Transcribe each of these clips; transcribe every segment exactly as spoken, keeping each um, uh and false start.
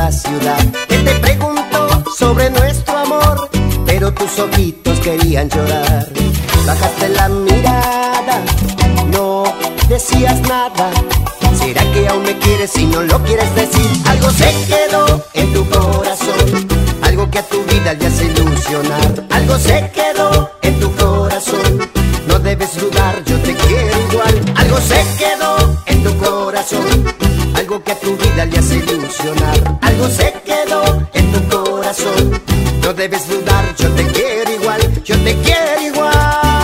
la ciudad, que te preguntó sobre nuestro amor, pero tus ojitos querían llorar. Bajaste la mirada, no decías nada. ¿Será que aún me quieres y no lo quieres decir? Algo se quedó en tu corazón, algo que a tu vida le hace ilusionar. Algo se quedó en tu corazón, no debes dudar, yo te quiero igual. Algo se quedó en tu corazón, algo que a tu vida le hace ilusionar. Algo se quedó en tu corazón, no debes dudar, yo te quiero igual, yo te quiero igual.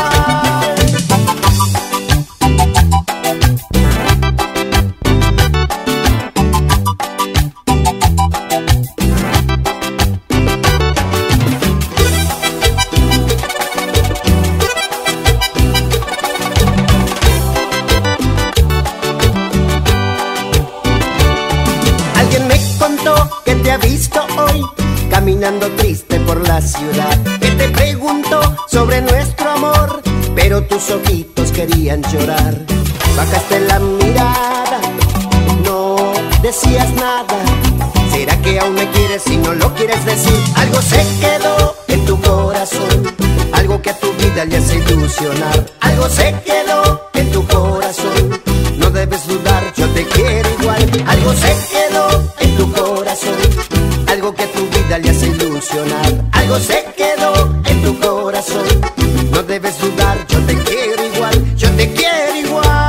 Que te ha visto hoy caminando triste por la ciudad, que te preguntó sobre nuestro amor, pero tus ojitos querían llorar. Bajaste la mirada, no decías nada. ¿Será que aún me quieres y no lo quieres decir? Algo se quedó en tu corazón, algo que a tu vida le hace ilusionar. Algo se quedó en tu corazón, no debes dudar, yo te quiero igual. Algo se quedó en tu corazón, algo que a tu vida le hace ilusionar. Algo se quedó en tu corazón, no debes dudar, yo te quiero igual, yo te quiero igual.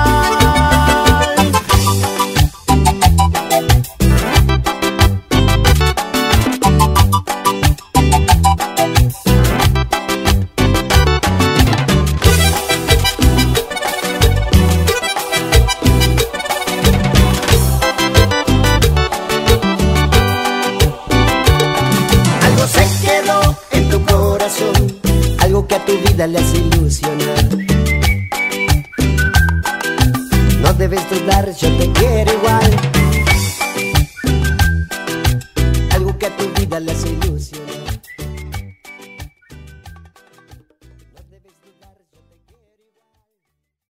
Algo que a tu vida le hace ilusionar. No debes dudar, yo te quiero igual. Algo que a tu vida le hace ilusionar.